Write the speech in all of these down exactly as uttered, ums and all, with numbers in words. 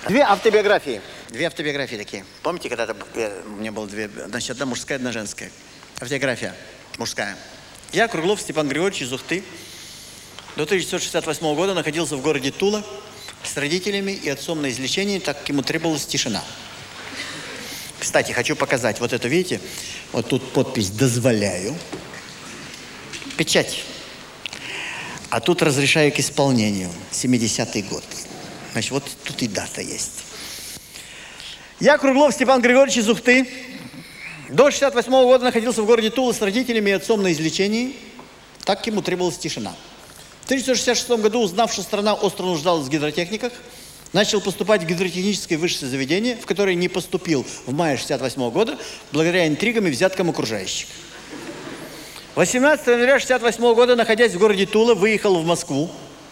Две автобиографии. Две автобиографии такие. Помните, когда-то у меня было две, значит, одна мужская, одна женская. Автобиография мужская. Я, Круглов Степан Григорьевич из Ухты, до тысяча девятьсот шестьдесят восьмого года находился в городе Тула с родителями и отцом на излечении, так как ему требовалась тишина. Кстати, хочу показать. Вот это, видите? Вот тут подпись «Дозволяю». Печать. А тут «Разрешаю к исполнению». семидесятый год. Значит, вот тут и дата есть. Я, Круглов Степан Григорьевич из Ухты, до шестьдесят восьмого года находился в городе Тула с родителями и отцом на излечении, так как ему требовалась тишина. В тысяча девятьсот шестьдесят шестом году, узнав, что страна остро нуждалась в гидротехниках, начал поступать в гидротехническое высшее заведение, в которое не поступил в мае шестьдесят восьмого года, благодаря интригам и взяткам окружающих. восемнадцатого января шестьдесят восьмого года, находясь в городе Тула, выехал в Москву,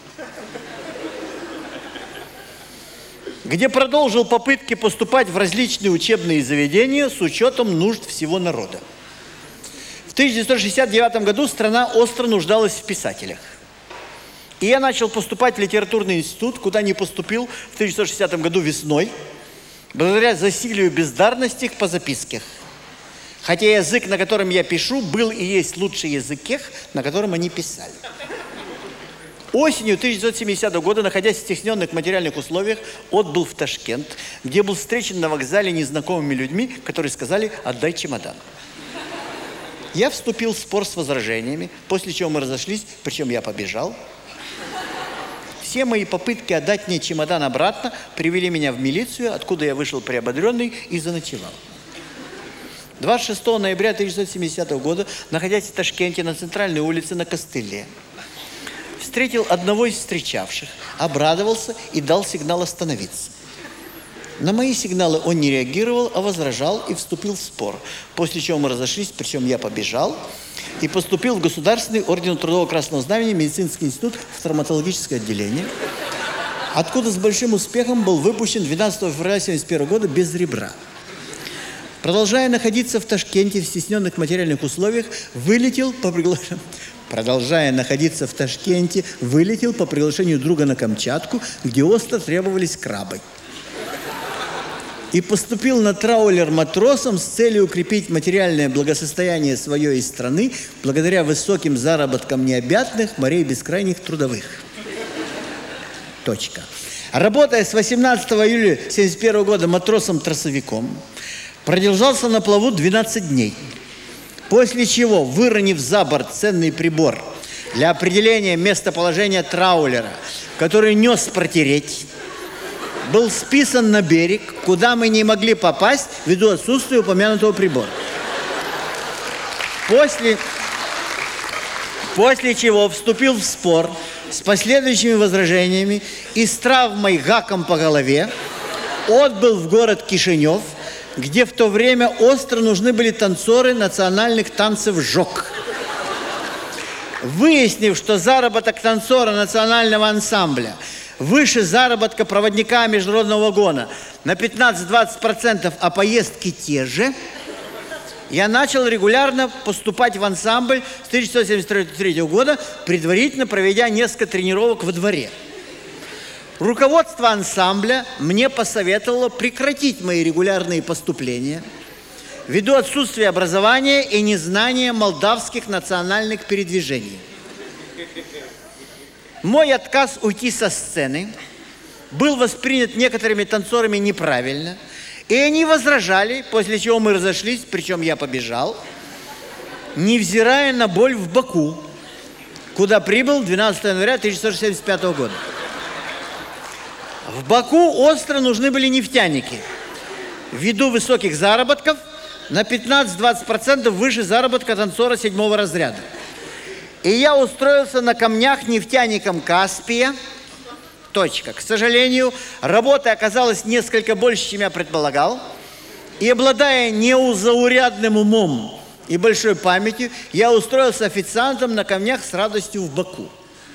где продолжил попытки поступать в различные учебные заведения с учетом нужд всего народа. В тысяча девятьсот шестьдесят девятом году страна остро нуждалась в писателях. И я начал поступать в литературный институт, куда не поступил в тысяча девятьсот шестидесятом году весной, благодаря засилию бездарности по записке. Хотя язык, на котором я пишу, был и есть лучший язык тех, на котором они писали. Осенью тысяча девятьсот семидесятого года, находясь в стесненных материальных условиях, отбыл в Ташкент, где был встречен на вокзале незнакомыми людьми, которые сказали «отдай чемодан». Я вступил в спор с возражениями, после чего мы разошлись, причем я побежал. Все мои попытки отдать мне чемодан обратно привели меня в милицию, откуда я вышел приободренный и заночевал. двадцать шестого ноября тысяча девятьсот семидесятого года, находясь в Ташкенте на центральной улице на Костыле, встретил одного из встречавших, обрадовался и дал сигнал остановиться. На мои сигналы он не реагировал, а возражал и вступил в спор, после чего мы разошлись, причем я побежал и поступил в Государственный орден Трудового Красного Знамени, медицинский институт, в травматологическое отделение, откуда с большим успехом был выпущен двенадцатого февраля тысяча девятьсот семьдесят первого года без ребра. Продолжая находиться в Ташкенте в стесненных материальных условиях, вылетел по приглашению... Продолжая находиться в Ташкенте, вылетел по приглашению друга на Камчатку, где остро требовались крабы. И поступил на траулер матросом с целью укрепить материальное благосостояние свое и страны благодаря высоким заработкам необъятных морей бескрайних трудовых. Точка. Работая с восемнадцатого июля тысяча девятьсот семьдесят первого года матросом-тросовиком, продержался на плаву двенадцать дней. После чего, выронив за борт ценный прибор для определения местоположения траулера, который нес протереть, был списан на берег, куда мы не могли попасть ввиду отсутствия упомянутого прибора. После, после чего вступил в спор с последующими возражениями и с травмой гаком по голове отбыл в город Кишинев, где в то время остро нужны были танцоры национальных танцев «Жок». Выяснив, что заработок танцора национального ансамбля выше заработка проводника международного вагона на пятнадцать-двадцать процентов, а поездки те же, я начал регулярно поступать в ансамбль с тысяча девятьсот семьдесят третьего года, предварительно проведя несколько тренировок во дворе. Руководство ансамбля мне посоветовало прекратить мои регулярные поступления ввиду отсутствия образования и незнания молдавских национальных передвижений. Мой отказ уйти со сцены был воспринят некоторыми танцорами неправильно, и они возражали, после чего мы разошлись, причем я побежал, невзирая на боль в боку, куда прибыл двенадцатого января тысяча девятьсот семьдесят пятого года. В Баку остро нужны были нефтяники. Ввиду высоких заработков на пятнадцать-двадцать процентов выше заработка танцора седьмого разряда. И я устроился на камнях нефтяником Каспия. Точка. К сожалению, работы оказалось несколько больше, чем я предполагал. И обладая неузаурядным умом и большой памятью, я устроился официантом на камнях с радостью в Баку.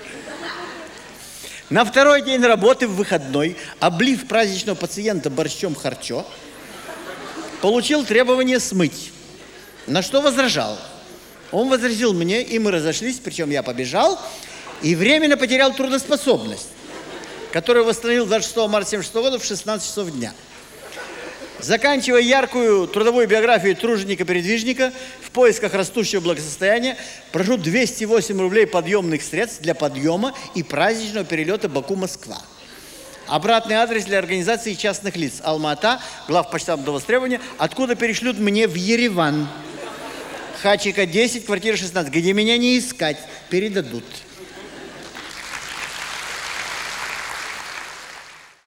На второй день работы в выходной, облив праздничного пациента борщом харчо, получил требование смыть, на что возражал. Он возразил мне, и мы разошлись, причем я побежал, и временно потерял трудоспособность. который восстановил двадцать шестого марта тысяча девятьсот семьдесят шестого года в шестнадцать часов дня. Заканчивая яркую трудовую биографию труженика-передвижника в поисках растущего благосостояния, прошу двести восемь рублей подъемных средств для подъема и праздничного перелета Баку-Москва. Обратный адрес для организации частных лиц. Алма-Ата, главпочтамт до востребования, откуда перешлют мне в Ереван. Хачика десять, квартира шестнадцать, где меня не искать, передадут.